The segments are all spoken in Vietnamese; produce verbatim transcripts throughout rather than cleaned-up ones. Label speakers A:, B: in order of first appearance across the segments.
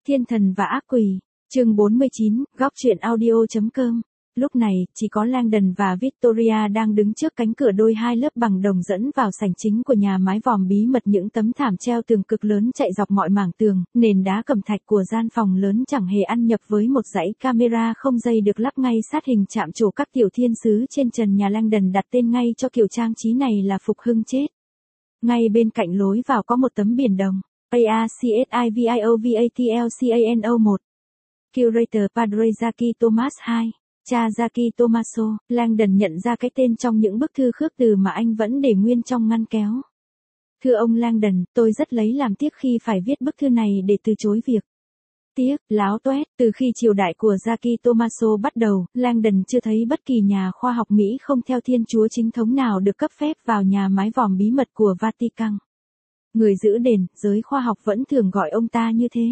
A: Thiên thần và ác quỷ, chương bốn mươi chín, góc truyện audio.com. Lúc này, chỉ có Langdon và Victoria đang đứng trước cánh cửa đôi hai lớp bằng đồng dẫn vào sảnh chính của nhà mái vòm bí mật. Những tấm thảm treo tường cực lớn chạy dọc mọi mảng tường, nền đá cẩm thạch của gian phòng lớn chẳng hề ăn nhập với một dãy camera không dây được lắp ngay sát hình chạm trổ các tiểu thiên sứ trên trần nhà. Langdon đặt tên ngay cho kiểu trang trí này là Phục Hưng Chết. Ngay bên cạnh lối vào có một tấm biển đồng, A R C S I V I O V A T L C A N O một. Curator Padre Zaki Thomas hai. Cha Zaki Tomaso. Langdon nhận ra cái tên trong những bức thư khước từ mà anh vẫn để nguyên trong ngăn kéo. Thưa ông Langdon, tôi rất lấy làm tiếc khi phải viết bức thư này để từ chối việc. Tiếc, láo toét, từ khi triều đại của Zaki Tomaso bắt đầu, Langdon chưa thấy bất kỳ nhà khoa học Mỹ không theo Thiên Chúa chính thống nào được cấp phép vào nhà mái vòm bí mật của Vatican. Người giữ đền, giới khoa học vẫn thường gọi ông ta như thế.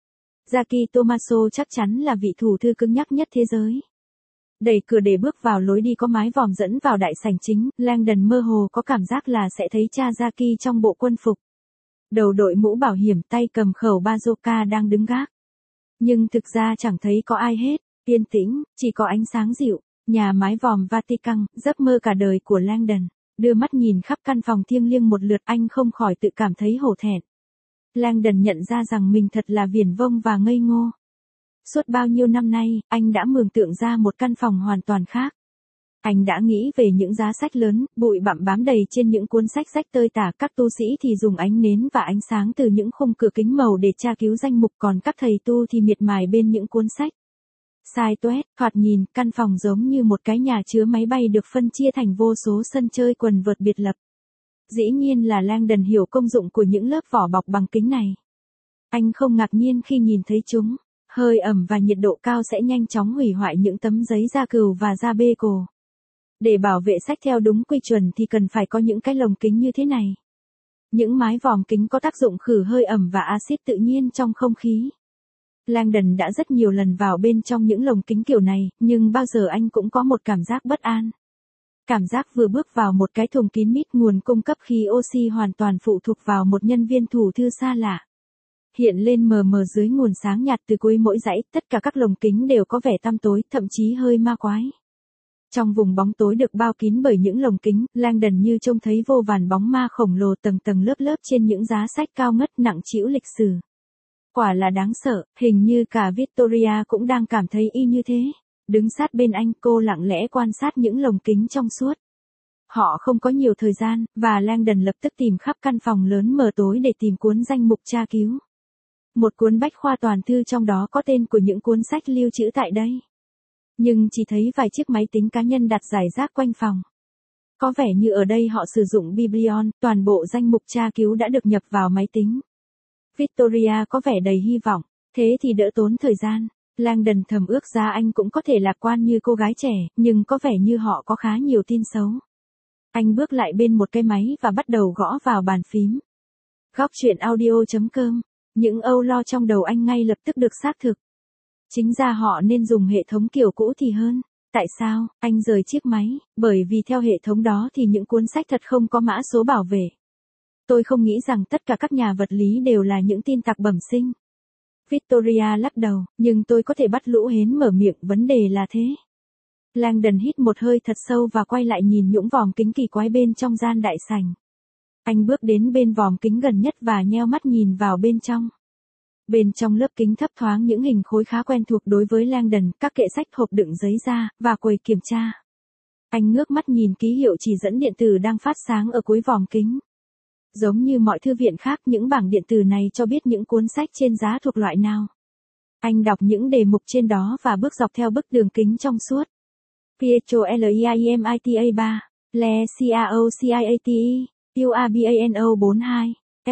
A: Zaki Tomaso chắc chắn là vị thủ thư cứng nhắc nhất thế giới. Đẩy cửa để bước vào lối đi có mái vòm dẫn vào đại sảnh chính, Langdon mơ hồ có cảm giác là sẽ thấy cha Zaki trong bộ quân phục. Đầu đội mũ bảo hiểm, tay cầm khẩu bazooka đang đứng gác. Nhưng thực ra chẳng thấy có ai hết, yên tĩnh, chỉ có ánh sáng dịu. Nhà mái vòm Vatican, giấc mơ cả đời của Langdon. Đưa mắt nhìn khắp căn phòng thiêng liêng một lượt, anh không khỏi tự cảm thấy hổ thẹn. Langdon nhận ra rằng mình thật là viển vông và ngây ngô. Suốt bao nhiêu năm nay, anh đã mường tượng ra một căn phòng hoàn toàn khác. Anh đã nghĩ về những giá sách lớn, bụi bặm bám đầy trên những cuốn sách rách tơi tả. Các tu sĩ thì dùng ánh nến và ánh sáng từ những khung cửa kính màu để tra cứu danh mục, còn các thầy tu thì miệt mài bên những cuốn sách. Sai toét, thoạt nhìn, căn phòng giống như một cái nhà chứa máy bay được phân chia thành vô số sân chơi quần vợt biệt lập. Dĩ nhiên là Langdon hiểu công dụng của những lớp vỏ bọc bằng kính này. Anh không ngạc nhiên khi nhìn thấy chúng. Hơi ẩm và nhiệt độ cao sẽ nhanh chóng hủy hoại những tấm giấy da cừu và da bê cổ. Để bảo vệ sách theo đúng quy chuẩn thì cần phải có những cái lồng kính như thế này. Những mái vòm kính có tác dụng khử hơi ẩm và axit tự nhiên trong không khí. Langdon đã rất nhiều lần vào bên trong những lồng kính kiểu này, nhưng bao giờ anh cũng có một cảm giác bất an. Cảm giác vừa bước vào một cái thùng kín mít, nguồn cung cấp khí oxy hoàn toàn phụ thuộc vào một nhân viên thủ thư xa lạ. Hiện lên mờ mờ dưới nguồn sáng nhạt từ cuối mỗi dãy, tất cả các lồng kính đều có vẻ tăm tối, thậm chí hơi ma quái. Trong vùng bóng tối được bao kín bởi những lồng kính, Langdon như trông thấy vô vàn bóng ma khổng lồ tầng tầng lớp lớp trên những giá sách cao ngất nặng trĩu lịch sử. Quả là đáng sợ, hình như cả Victoria cũng đang cảm thấy y như thế. Đứng sát bên anh, cô lặng lẽ quan sát những lồng kính trong suốt. Họ không có nhiều thời gian, và Langdon lập tức tìm khắp căn phòng lớn mờ tối để tìm cuốn danh mục tra cứu. Một cuốn bách khoa toàn thư trong đó có tên của những cuốn sách lưu trữ tại đây. Nhưng chỉ thấy vài chiếc máy tính cá nhân đặt rải rác quanh phòng. Có vẻ như ở đây họ sử dụng Biblion, toàn bộ danh mục tra cứu đã được nhập vào máy tính. Victoria có vẻ đầy hy vọng, thế thì đỡ tốn thời gian. Langdon thầm ước ra anh cũng có thể lạc quan như cô gái trẻ, nhưng có vẻ như họ có khá nhiều tin xấu. Anh bước lại bên một cái máy và bắt đầu gõ vào bàn phím. Góc truyện audio.com. Những âu lo trong đầu anh ngay lập tức được xác thực. Chính ra họ nên dùng hệ thống kiểu cũ thì hơn. Tại sao? Anh rời chiếc máy, bởi vì theo hệ thống đó thì những cuốn sách thật không có mã số bảo vệ. Tôi không nghĩ rằng tất cả các nhà vật lý đều là những tin tặc bẩm sinh. Victoria lắc đầu, nhưng tôi có thể bắt lũ hến mở miệng, vấn đề là thế. Langdon hít một hơi thật sâu và quay lại nhìn những vòm kính kỳ quái bên trong gian đại sảnh. Anh bước đến bên vòm kính gần nhất và nheo mắt nhìn vào bên trong. Bên trong lớp kính thấp thoáng những hình khối khá quen thuộc đối với Langdon, các kệ sách, hộp đựng giấy da, và quầy kiểm tra. Anh ngước mắt nhìn ký hiệu chỉ dẫn điện tử đang phát sáng ở cuối vòm kính. Giống như mọi thư viện khác, những bảng điện tử này cho biết những cuốn sách trên giá thuộc loại nào. Anh đọc những đề mục trên đó và bước dọc theo bức tường kính trong suốt. Pietro Leimita ba, Le Ciociate, Urbano bốn hai,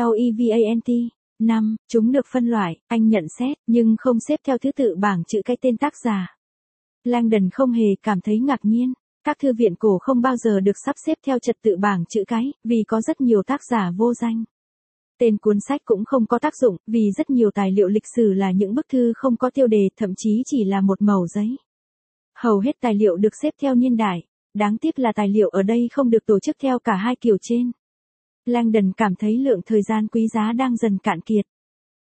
A: Levant năm, chúng được phân loại, anh nhận xét, nhưng không xếp theo thứ tự bảng chữ cái tên tác giả. Langdon không hề cảm thấy ngạc nhiên. Các thư viện cổ không bao giờ được sắp xếp theo trật tự bảng chữ cái, vì có rất nhiều tác giả vô danh. Tên cuốn sách cũng không có tác dụng, vì rất nhiều tài liệu lịch sử là những bức thư không có tiêu đề, thậm chí chỉ là một mẩu giấy. Hầu hết tài liệu được xếp theo niên đại, đáng tiếc là tài liệu ở đây không được tổ chức theo cả hai kiểu trên. Langdon cảm thấy lượng thời gian quý giá đang dần cạn kiệt.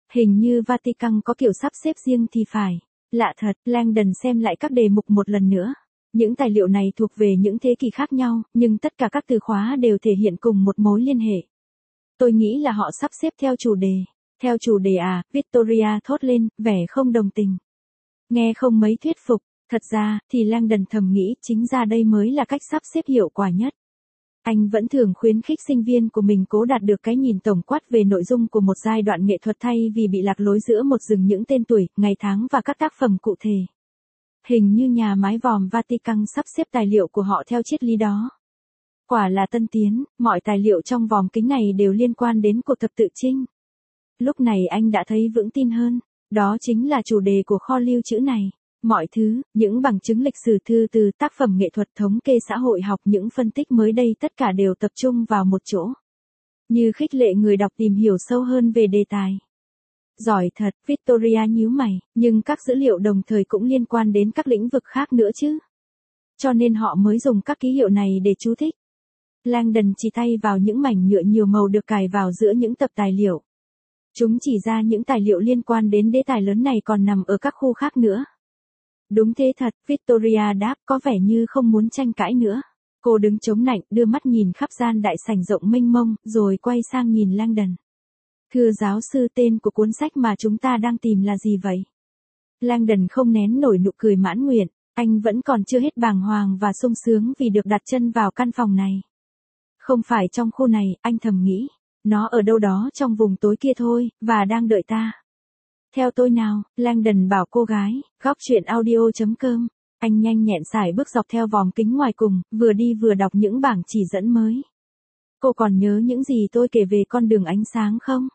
A: Hình như Vatican có kiểu sắp xếp riêng thì phải. Lạ thật, Langdon xem lại các đề mục một lần nữa. Những tài liệu này thuộc về những thế kỷ khác nhau, nhưng tất cả các từ khóa đều thể hiện cùng một mối liên hệ. Tôi nghĩ là họ sắp xếp theo chủ đề. Theo chủ đề à, Victoria thốt lên, vẻ không đồng tình. Nghe không mấy thuyết phục, thật ra, thì Langdon thầm nghĩ chính ra đây mới là cách sắp xếp hiệu quả nhất. Anh vẫn thường khuyến khích sinh viên của mình cố đạt được cái nhìn tổng quát về nội dung của một giai đoạn nghệ thuật thay vì bị lạc lối giữa một rừng những tên tuổi, ngày tháng và các tác phẩm cụ thể. Hình như nhà mái vòm Vatican sắp xếp tài liệu của họ theo triết lý đó. Quả là tân tiến, mọi tài liệu trong vòm kính này đều liên quan đến cuộc thập tự chinh. Lúc này anh đã thấy vững tin hơn, đó chính là chủ đề của kho lưu trữ này. Mọi thứ, những bằng chứng lịch sử thư từ tác phẩm nghệ thuật thống kê xã hội học những phân tích mới đây tất cả đều tập trung vào một chỗ. Như khích lệ người đọc tìm hiểu sâu hơn về đề tài. Giỏi thật, Victoria nhíu mày, nhưng các dữ liệu đồng thời cũng liên quan đến các lĩnh vực khác nữa chứ. Cho nên họ mới dùng các ký hiệu này để chú thích. Langdon chỉ tay vào những mảnh nhựa nhiều màu được cài vào giữa những tập tài liệu. Chúng chỉ ra những tài liệu liên quan đến đề tài lớn này còn nằm ở các khu khác nữa. Đúng thế thật, Victoria đáp có vẻ như không muốn tranh cãi nữa. Cô đứng chống nạnh, đưa mắt nhìn khắp gian đại sảnh rộng mênh mông, rồi quay sang nhìn Langdon. Thưa giáo sư, tên của cuốn sách mà chúng ta đang tìm là gì vậy? Langdon không nén nổi nụ cười mãn nguyện, anh vẫn còn chưa hết bàng hoàng và sung sướng vì được đặt chân vào căn phòng này. Không phải trong khu này, anh thầm nghĩ. Nó ở đâu đó trong vùng tối kia thôi, và đang đợi ta. Theo tôi nào, Langdon bảo cô gái, góc chuyện audio chấm com. Anh nhanh nhẹn sải bước dọc theo vòm kính ngoài cùng, vừa đi vừa đọc những bảng chỉ dẫn mới. Cô còn nhớ những gì tôi kể về con đường ánh sáng không?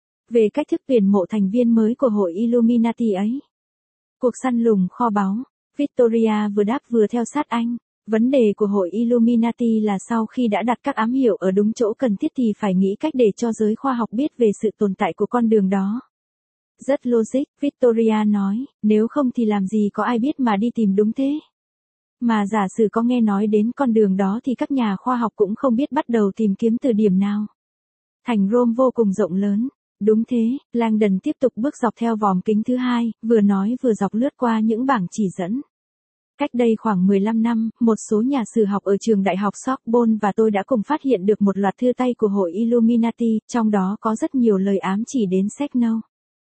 A: Về cách thức tuyển mộ thành viên mới của hội Illuminati ấy. Cuộc săn lùng kho báu. Victoria vừa đáp vừa theo sát anh. Vấn đề của hội Illuminati là sau khi đã đặt các ám hiệu ở đúng chỗ cần thiết thì phải nghĩ cách để cho giới khoa học biết về sự tồn tại của con đường đó. Rất logic, Victoria nói, nếu không thì làm gì có ai biết mà đi tìm đúng thế. Mà giả sử có nghe nói đến con đường đó thì các nhà khoa học cũng không biết bắt đầu tìm kiếm từ điểm nào. Thành Rome vô cùng rộng lớn. Đúng thế, Langdon tiếp tục bước dọc theo vòm kính thứ hai, vừa nói vừa dọc lướt qua những bảng chỉ dẫn. Cách đây khoảng mười lăm năm, một số nhà sử học ở trường đại học Sorbonne và tôi đã cùng phát hiện được một loạt thư tay của hội Illuminati, trong đó có rất nhiều lời ám chỉ đến Secno.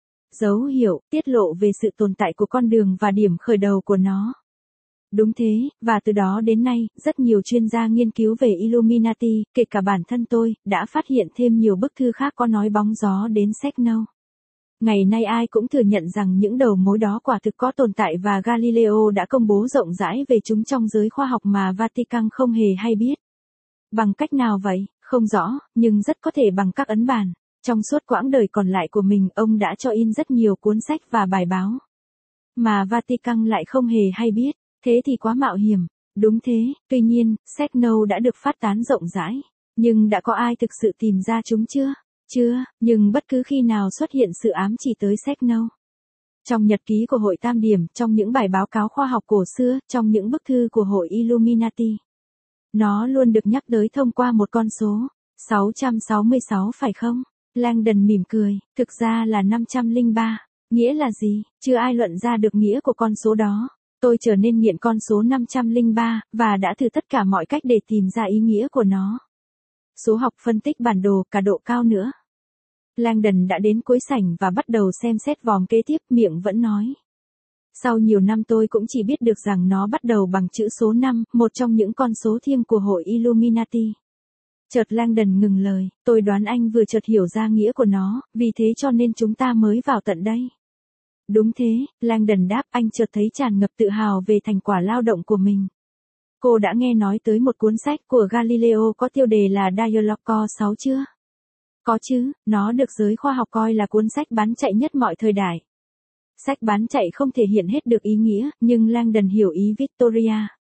A: Dấu hiệu, tiết lộ về sự tồn tại của con đường và điểm khởi đầu của nó. Đúng thế, và từ đó đến nay, rất nhiều chuyên gia nghiên cứu về Illuminati, kể cả bản thân tôi, đã phát hiện thêm nhiều bức thư khác có nói bóng gió đến Secno. Ngày nay ai cũng thừa nhận rằng những đầu mối đó quả thực có tồn tại và Galileo đã công bố rộng rãi về chúng trong giới khoa học mà Vatican không hề hay biết. Bằng cách nào vậy, không rõ, nhưng rất có thể bằng các ấn bản. Trong suốt quãng đời còn lại của mình, ông đã cho in rất nhiều cuốn sách và bài báo. Mà Vatican lại không hề hay biết, thế thì quá mạo hiểm. Đúng thế, tuy nhiên, Secno đã được phát tán rộng rãi. Nhưng đã có ai thực sự tìm ra chúng chưa? Chưa, nhưng bất cứ khi nào xuất hiện sự ám chỉ tới Secno. Trong nhật ký của hội Tam Điểm, trong những bài báo cáo khoa học cổ xưa, trong những bức thư của hội Illuminati. Nó luôn được nhắc tới thông qua một con số, sáu trăm sáu mươi sáu phải không? Langdon mỉm cười, thực ra là năm trăm lẻ ba. Nghĩa là gì? Chưa ai luận ra được nghĩa của con số đó. Tôi trở nên nghiện con số năm trăm lẻ ba, và đã thử tất cả mọi cách để tìm ra ý nghĩa của nó. Số học phân tích bản đồ, cả độ cao nữa. Langdon đã đến cuối sảnh và bắt đầu xem xét vòm kế tiếp, miệng vẫn nói. Sau nhiều năm tôi cũng chỉ biết được rằng nó bắt đầu bằng chữ số năm, một trong những con số thiêng của hội Illuminati. Chợt Langdon ngừng lời, tôi đoán anh vừa chợt hiểu ra nghĩa của nó, vì thế cho nên chúng ta mới vào tận đây. Đúng thế, Langdon đáp, anh chợt thấy tràn ngập tự hào về thành quả lao động của mình. Cô đã nghe nói tới một cuốn sách của Galileo có tiêu đề là Dialogo sáu chưa? Có chứ, nó được giới khoa học coi là cuốn sách bán chạy nhất mọi thời đại. Sách bán chạy không thể hiện hết được ý nghĩa, nhưng Langdon hiểu ý Victoria.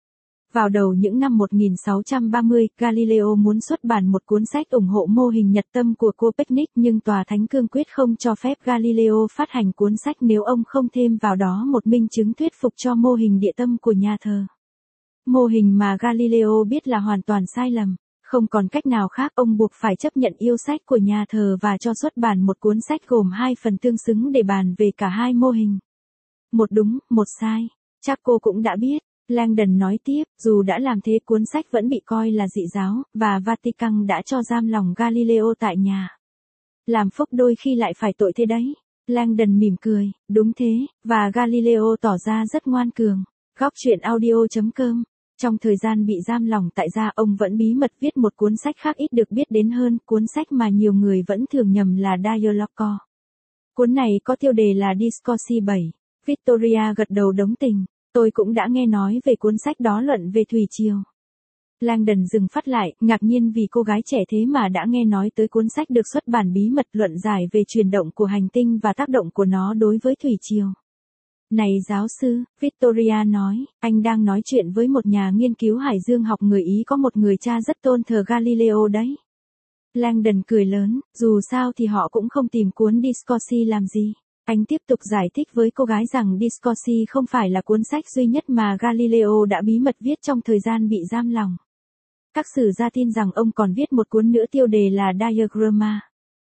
A: Vào đầu những năm một nghìn sáu trăm ba mươi, Galileo muốn xuất bản một cuốn sách ủng hộ mô hình nhật tâm của Copernic, nhưng tòa thánh cương quyết không cho phép Galileo phát hành cuốn sách nếu ông không thêm vào đó một minh chứng thuyết phục cho mô hình địa tâm của nhà thờ. Mô hình mà Galileo biết là hoàn toàn sai lầm. Không còn cách nào khác, ông buộc phải chấp nhận yêu sách của nhà thờ và cho xuất bản một cuốn sách gồm hai phần tương xứng để bàn về cả hai mô hình. Một đúng, một sai. Chắc cô cũng đã biết. Langdon nói tiếp, dù đã làm thế cuốn sách vẫn bị coi là dị giáo, và Vatican đã cho giam lòng Galileo tại nhà. Làm phúc đôi khi lại phải tội thế đấy. Langdon mỉm cười, đúng thế, và Galileo tỏ ra rất ngoan cường. Góc truyện audio chấm com. Trong thời gian bị giam lỏng tại gia, ông vẫn bí mật viết một cuốn sách khác ít được biết đến hơn, cuốn sách mà nhiều người vẫn thường nhầm là Dialogo. Cuốn này có tiêu đề là Discorsi bảy. Victoria gật đầu đống tình. Tôi cũng đã nghe nói về cuốn sách đó, luận về thủy triều. Langdon dừng phát lại, ngạc nhiên vì cô gái trẻ thế mà đã nghe nói tới cuốn sách được xuất bản bí mật, luận giải về chuyển động của hành tinh và tác động của nó đối với thủy triều. Này giáo sư, Victoria nói, anh đang nói chuyện với một nhà nghiên cứu hải dương học người Ý có một người cha rất tôn thờ Galileo đấy. Langdon cười lớn, dù sao thì họ cũng không tìm cuốn Discorsi làm gì. Anh tiếp tục giải thích với cô gái rằng Discorsi không phải là cuốn sách duy nhất mà Galileo đã bí mật viết trong thời gian bị giam lỏng. Các sử gia tin rằng ông còn viết một cuốn nữa tiêu đề là Diagramma.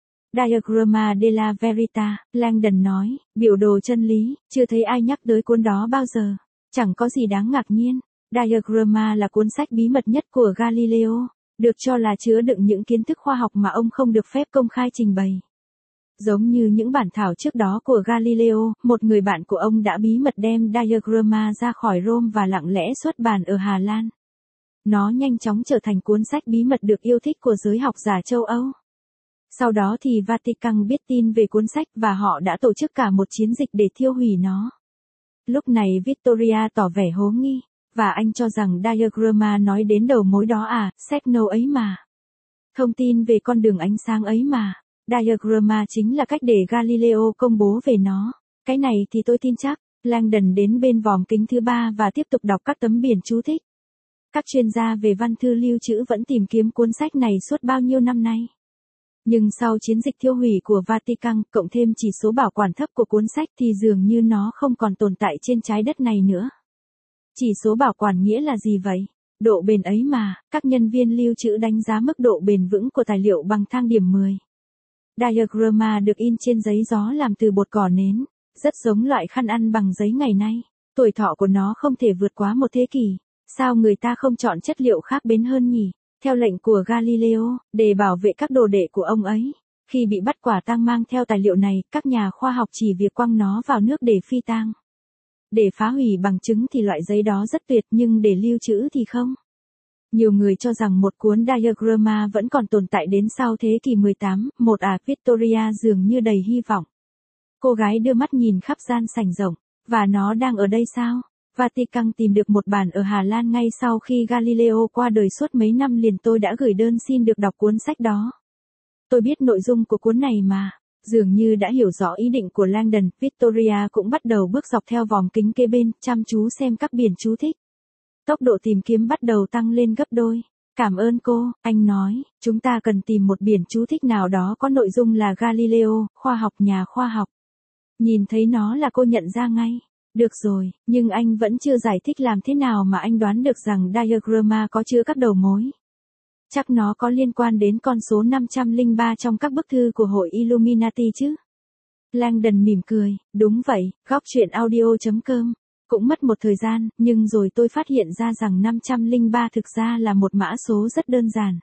A: Diagramma della Verità, Langdon nói, biểu đồ chân lý, chưa thấy ai nhắc tới cuốn đó bao giờ. Chẳng có gì đáng ngạc nhiên. Diagramma là cuốn sách bí mật nhất của Galileo, được cho là chứa đựng những kiến thức khoa học mà ông không được phép công khai trình bày. Giống như những bản thảo trước đó của Galileo, một người bạn của ông đã bí mật đem Diagramma ra khỏi Rome và lặng lẽ xuất bản ở Hà Lan. Nó nhanh chóng trở thành cuốn sách bí mật được yêu thích của giới học giả châu Âu. Sau đó thì Vatican biết tin về cuốn sách và họ đã tổ chức cả một chiến dịch để thiêu hủy nó. Lúc này Victoria tỏ vẻ hố nghi, và anh cho rằng Diagramma nói đến đầu mối đó à, signal ấy mà. Thông tin về con đường ánh sáng ấy mà. Diagramma chính là cách để Galileo công bố về nó. Cái này thì tôi tin chắc. Langdon đến bên vòm kính thứ ba và tiếp tục đọc các tấm biển chú thích. Các chuyên gia về văn thư lưu trữ vẫn tìm kiếm cuốn sách này suốt bao nhiêu năm nay. Nhưng sau chiến dịch thiêu hủy của Vatican, cộng thêm chỉ số bảo quản thấp của cuốn sách thì dường như nó không còn tồn tại trên trái đất này nữa. Chỉ số bảo quản nghĩa là gì vậy? Độ bền ấy mà, các nhân viên lưu trữ đánh giá mức độ bền vững của tài liệu bằng thang điểm mười. Diagramma được in trên giấy gió làm từ bột cỏ nến, rất giống loại khăn ăn bằng giấy ngày nay. Tuổi thọ của nó không thể vượt quá một thế kỷ. Sao người ta không chọn chất liệu khác bền hơn nhỉ? Theo lệnh của Galileo, để bảo vệ các đồ đệ của ông ấy, khi bị bắt quả tang mang theo tài liệu này, các nhà khoa học chỉ việc quăng nó vào nước để phi tang. Để phá hủy bằng chứng thì loại giấy đó rất tuyệt, nhưng để lưu trữ thì không. Nhiều người cho rằng một cuốn Diagramma vẫn còn tồn tại đến sau thế kỷ mười tám, một à Victoria dường như đầy hy vọng. Cô gái đưa mắt nhìn khắp gian sảnh rộng, và nó đang ở đây sao? Vatican tìm được một bản ở Hà Lan ngay sau khi Galileo qua đời suốt mấy năm liền. Tôi đã gửi đơn xin được đọc cuốn sách đó. Tôi biết nội dung của cuốn này mà. Dường như đã hiểu rõ ý định của Langdon, Victoria cũng bắt đầu bước dọc theo vòm kính kế bên, chăm chú xem các biển chú thích. Tốc độ tìm kiếm bắt đầu tăng lên gấp đôi. Cảm ơn cô, anh nói, chúng ta cần tìm một biển chú thích nào đó có nội dung là Galileo, khoa học nhà khoa học. Nhìn thấy nó là cô nhận ra ngay. Được rồi, nhưng anh vẫn chưa giải thích làm thế nào mà anh đoán được rằng Diagramma có chứa các đầu mối. Chắc nó có liên quan đến con số năm trăm lẻ ba trong các bức thư của hội Illuminati chứ? Langdon mỉm cười, đúng vậy, góc truyện audio chấm com. Cũng mất một thời gian, nhưng rồi tôi phát hiện ra rằng năm trăm lẻ ba thực ra là một mã số rất đơn giản.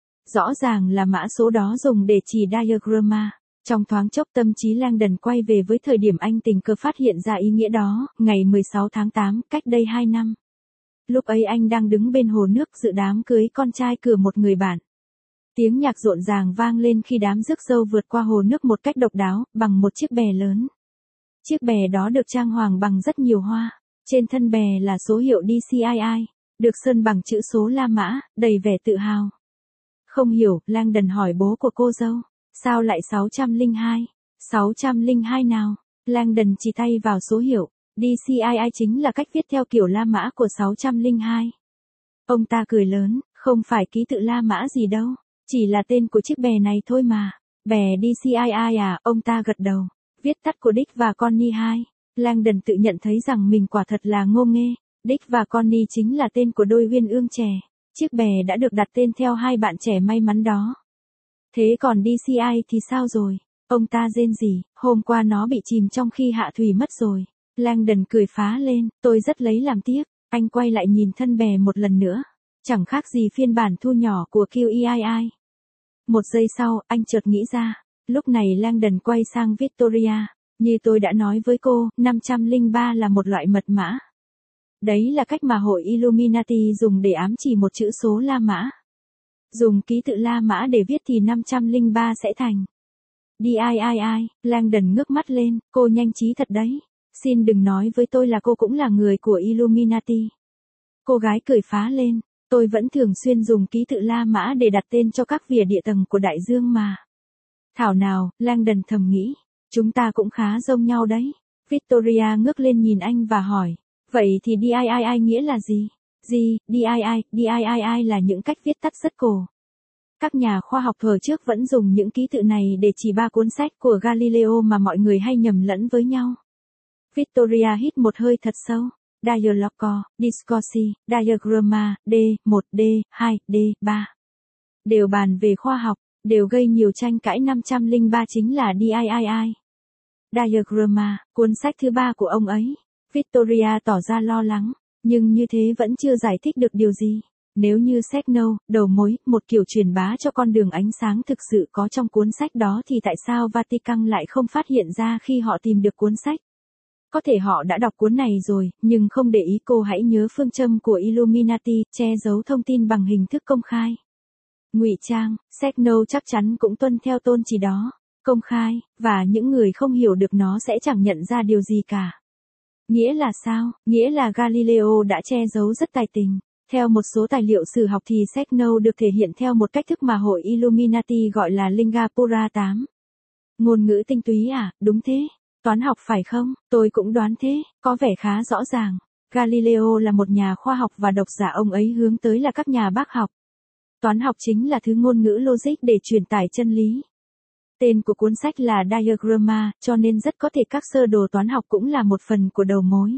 A: Rõ ràng là mã số đó dùng để chỉ Diagramma. Trong thoáng chốc tâm trí Langdon quay về với thời điểm anh tình cờ phát hiện ra ý nghĩa đó, ngày mười sáu tháng tám, cách đây hai năm. Lúc ấy anh đang đứng bên hồ nước dự đám cưới con trai của một người bạn. Tiếng nhạc rộn ràng vang lên khi đám rước dâu vượt qua hồ nước một cách độc đáo, bằng một chiếc bè lớn. Chiếc bè đó được trang hoàng bằng rất nhiều hoa. Trên thân bè là số hiệu D C I I, được sơn bằng chữ số La Mã, đầy vẻ tự hào. Không hiểu, Langdon hỏi bố của cô dâu. Sao lại sáu trăm lẻ hai? sáu trăm lẻ hai nào? Langdon chỉ tay vào số hiệu. D C I I chính là cách viết theo kiểu La Mã của sáu trăm lẻ hai. Ông ta cười lớn, không phải ký tự La Mã gì đâu, chỉ là tên của chiếc bè này thôi mà. Bè D C I I à? Ông ta gật đầu. Viết tắt của Dick và Connie hai. Langdon tự nhận thấy rằng mình quả thật là ngô nghê. Dick và Connie chính là tên của đôi uyên ương trẻ. Chiếc bè đã được đặt tên theo hai bạn trẻ may mắn đó. Thế còn đê xê i thì sao rồi? Ông ta rên rỉ, hôm qua nó bị chìm trong khi hạ thủy mất rồi. Langdon cười phá lên, tôi rất lấy làm tiếc. Anh quay lại nhìn thân bè một lần nữa. Chẳng khác gì phiên bản thu nhỏ của quy i i. Một giây sau, anh chợt nghĩ ra. Lúc này Langdon quay sang Victoria. Như tôi đã nói với cô, năm trăm lẻ ba là một loại mật mã. Đấy là cách mà hội Illuminati dùng để ám chỉ một chữ số La Mã. Dùng ký tự La Mã để viết thì năm trăm lẻ ba sẽ thành đê i i i. Langdon ngước mắt lên, cô nhanh trí thật đấy. Xin đừng nói với tôi là cô cũng là người của Illuminati. Cô gái cười phá lên, tôi vẫn thường xuyên dùng ký tự La Mã để đặt tên cho các vỉa địa tầng của đại dương mà. Thảo nào, Langdon thầm nghĩ, chúng ta cũng khá giống nhau đấy. Victoria ngước lên nhìn anh và hỏi, vậy thì đê i i i nghĩa là gì? Gì, đê i i, đê i i i là những cách viết tắt rất cổ. Các nhà khoa học thời trước vẫn dùng những ký tự này để chỉ ba cuốn sách của Galileo mà mọi người hay nhầm lẫn với nhau. Victoria hít một hơi thật sâu. Dialogo, Discorsi, Diagramma, D một, D hai, D ba. Đều bàn về khoa học, đều gây nhiều tranh cãi. Năm trăm lẻ ba chính là đê i i i. Diagramma, cuốn sách thứ ba của ông ấy. Victoria tỏ ra lo lắng, nhưng như thế vẫn chưa giải thích được điều gì. Nếu như signal, đầu mối, một kiểu truyền bá cho con đường ánh sáng thực sự có trong cuốn sách đó thì tại sao Vatican lại không phát hiện ra khi họ tìm được cuốn sách? Có thể họ đã đọc cuốn này rồi, nhưng không để ý. Cô hãy nhớ phương châm của Illuminati, che giấu thông tin bằng hình thức công khai. Ngụy trang, signal chắc chắn cũng tuân theo tôn chỉ đó. Công khai, và những người không hiểu được nó sẽ chẳng nhận ra điều gì cả. Nghĩa là sao? Nghĩa là Galileo đã che giấu rất tài tình. Theo một số tài liệu sử học thì signal được thể hiện theo một cách thức mà hội Illuminati gọi là Lingapura tám. Ngôn ngữ tinh túy à? Đúng thế. Toán học phải không? Tôi cũng đoán thế, có vẻ khá rõ ràng. Galileo là một nhà khoa học và độc giả ông ấy hướng tới là các nhà bác học. Toán học chính là thứ ngôn ngữ logic để truyền tải chân lý. Tên của cuốn sách là Diagramma, cho nên rất có thể các sơ đồ toán học cũng là một phần của đầu mối.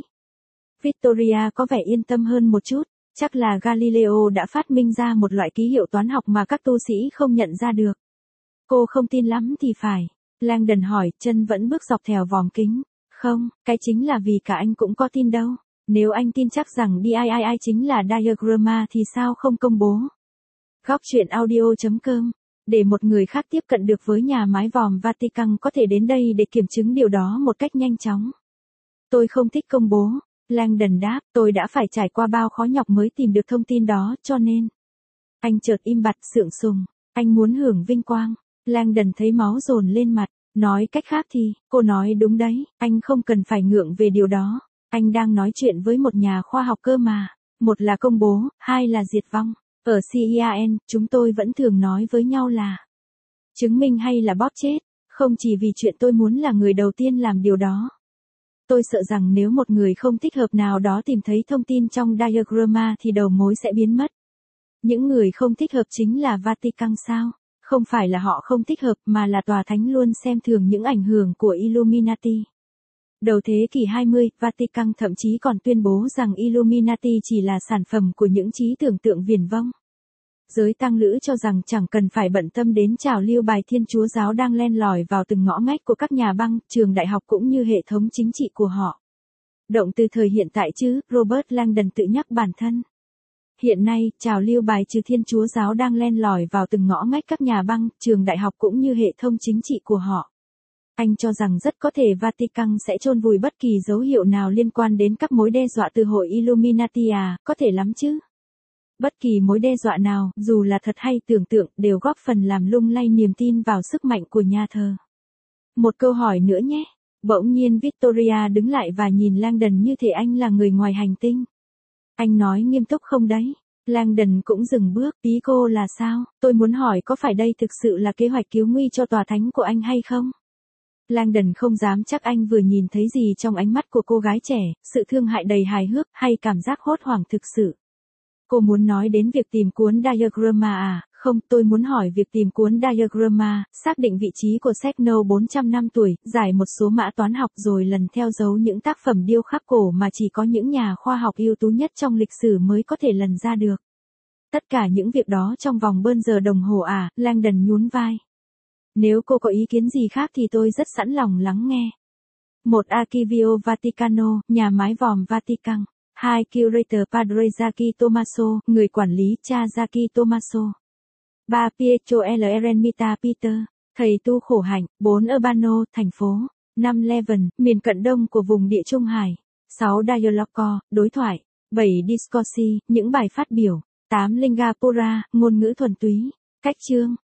A: Victoria có vẻ yên tâm hơn một chút, chắc là Galileo đã phát minh ra một loại ký hiệu toán học mà các tu sĩ không nhận ra được. Cô không tin lắm thì phải. Langdon hỏi, chân vẫn bước dọc theo vòm kính. Không, cái chính là vì cả anh cũng có tin đâu. Nếu anh tin chắc rằng đê i i i chính là Diagramma thì sao không công bố? Góc truyện audio chấm com. Để một người khác tiếp cận được với nhà mái vòm Vatican có thể đến đây để kiểm chứng điều đó một cách nhanh chóng. Tôi không thích công bố. Langdon đáp, tôi đã phải trải qua bao khó nhọc mới tìm được thông tin đó, cho nên. Anh chợt im bặt, sượng sùng. Anh muốn hưởng vinh quang. Langdon thấy máu dồn lên mặt. Nói cách khác thì, cô nói đúng đấy, anh không cần phải ngượng về điều đó. Anh đang nói chuyện với một nhà khoa học cơ mà. Một là công bố, hai là diệt vong. Ở xê i a en, chúng tôi vẫn thường nói với nhau là chứng minh hay là bóp chết. Không chỉ vì chuyện tôi muốn là người đầu tiên làm điều đó. Tôi sợ rằng nếu một người không thích hợp nào đó tìm thấy thông tin trong Diagramma thì đầu mối sẽ biến mất. Những người không thích hợp chính là Vatican sao? Không phải là họ không thích hợp mà là tòa thánh luôn xem thường những ảnh hưởng của Illuminati. Đầu thế kỷ hai mươi, Vatican thậm chí còn tuyên bố rằng Illuminati chỉ là sản phẩm của những trí tưởng tượng viển vông. Giới tăng lữ cho rằng chẳng cần phải bận tâm đến trào lưu bài Thiên Chúa giáo đang len lỏi vào từng ngõ ngách của các nhà băng, trường đại học cũng như hệ thống chính trị của họ. Động từ thời hiện tại chứ, Robert Langdon tự nhắc bản thân. Hiện nay, trào lưu bài trừ Thiên Chúa giáo đang len lỏi vào từng ngõ ngách các nhà băng, trường đại học cũng như hệ thống chính trị của họ. Anh cho rằng rất có thể Vatican sẽ chôn vùi bất kỳ dấu hiệu nào liên quan đến các mối đe dọa từ hội Illuminati à, có thể lắm chứ. Bất kỳ mối đe dọa nào, dù là thật hay tưởng tượng, đều góp phần làm lung lay niềm tin vào sức mạnh của nhà thờ. Một câu hỏi nữa nhé. Bỗng nhiên Victoria đứng lại và nhìn Langdon như thể anh là người ngoài hành tinh. Anh nói nghiêm túc không đấy? Langdon cũng dừng bước, ý cô là sao? Tôi muốn hỏi có phải đây thực sự là kế hoạch cứu nguy cho tòa thánh của anh hay không? Langdon không dám chắc anh vừa nhìn thấy gì trong ánh mắt của cô gái trẻ, sự thương hại đầy hài hước hay cảm giác hốt hoảng thực sự. Cô muốn nói đến việc tìm cuốn Diagramma à? Không, tôi muốn hỏi việc tìm cuốn Diagramma, xác định vị trí của signal bốn trăm năm tuổi, giải một số mã toán học rồi lần theo dấu những tác phẩm điêu khắc cổ mà chỉ có những nhà khoa học ưu tú nhất trong lịch sử mới có thể lần ra được. Tất cả những việc đó trong vòng bơn giờ đồng hồ à, Langdon nhún vai. Nếu cô có ý kiến gì khác thì tôi rất sẵn lòng lắng nghe. một Archivio Vaticano, nhà mái vòm Vatican. hai Curator Padre Zaki Tommaso, người quản lý cha Zaki Tommaso. ba Pietro L. Eremita Peter, thầy tu khổ hạnh. bốn Urbano, thành phố. năm Leven, miền cận đông của vùng Địa Trung Hải. sáu Dialogo, đối thoại. bảy Discorsi, những bài phát biểu. tám Lingapura, ngôn ngữ thuần túy. Cách chương.